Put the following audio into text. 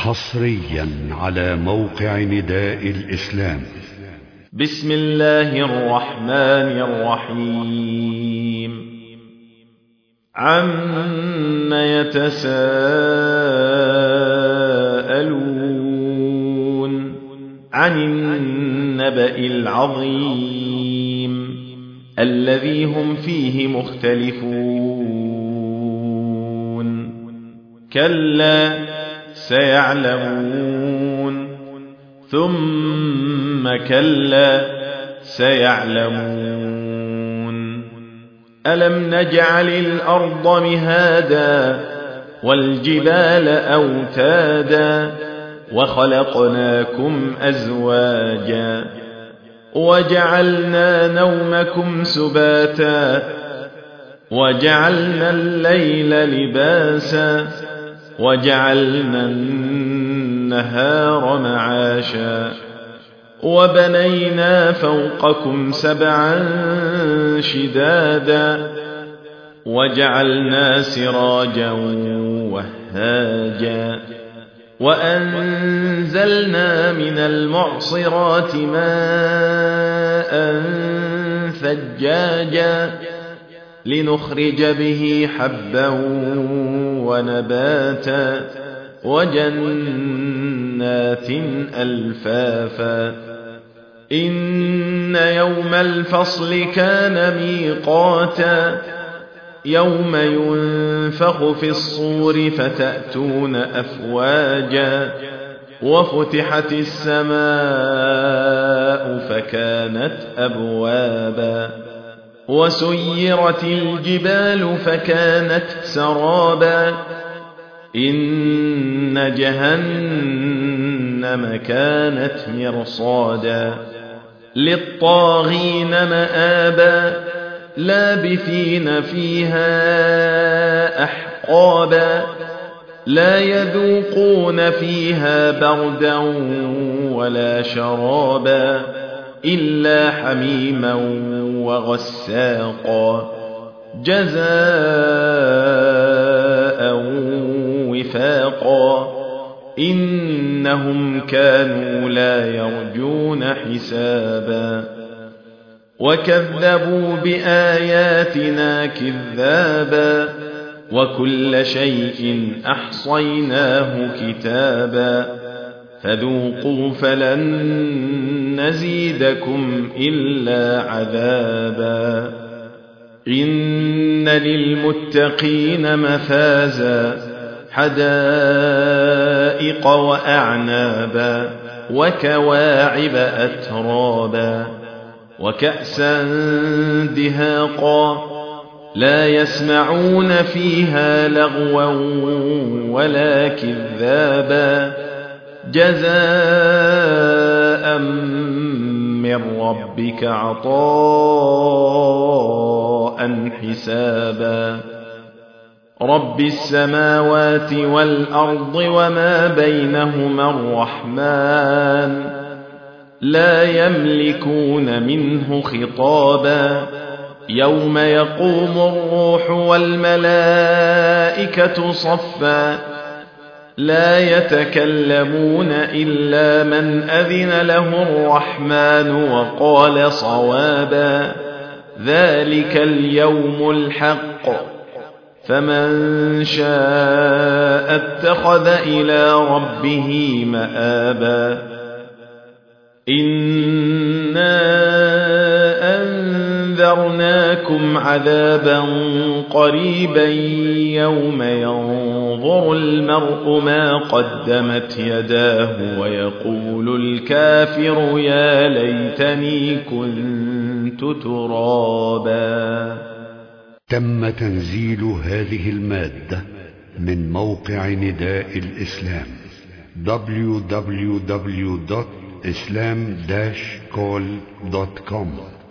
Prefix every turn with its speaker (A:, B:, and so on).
A: حصريا على موقع نداء الإسلام.
B: بسم الله الرحمن الرحيم. عم يتساءلون عن النبأ العظيم الذي هم فيه مختلفون. كلا سيعلمون ثم كلا سيعلمون. ألم نجعل الأرض مهادا والجبال أوتادا وخلقناكم أزواجا وجعلنا نومكم سباتا وجعلنا الليل لباسا وجعلنا النهار معاشا وبنينا فوقكم سبعا شدادا وجعلنا سراجا وهاجا وأنزلنا من المعصرات ماء ثجاجا لنخرج به حبا ونباتا وجنات ألفافا. إن يوم الفصل كان ميقاتا يوم ينفخ في الصور فتأتون أفواجا وفتحت السماء فكانت أبوابا وسيرت الجبال فكانت سرابا. إن جهنم كانت مرصادا للطاغين مآبا لابثين فيها أحقابا لا يذوقون فيها بردا ولا شرابا إلا حميما وغساقا جزاء وفاقا. إنهم كانوا لا يرجون حسابا وكذبوا بآياتنا كذابا وكل شيء أحصيناه كتابا فذوقوا فلن نزيدكم إلا عذابا. إن للمتقين مفازا حدائق وأعنابا وكواعب أترابا وكأسا دهاقا لا يسمعون فيها لغوا ولا كذابا جزاء من ربك عطاء حسابا. رب السماوات والأرض وما بينهما الرحمن لا يملكون منه خطابا. يوم يقوم الروح والملائكة صفا لا يتكلمون إلا من أذن له الرحمن وقال صوابا. ذلك اليوم الحق فمن شاء اتخذ إلى ربه مآبا. إنا أنذرناكم عذابا قريبا يوم ينظر المرء ما قدمت يداه ويقول الكافر يا ليتني كنت ترابا.
A: تم تنزيل هذه المادة من موقع نداء الإسلام www.islam-call.com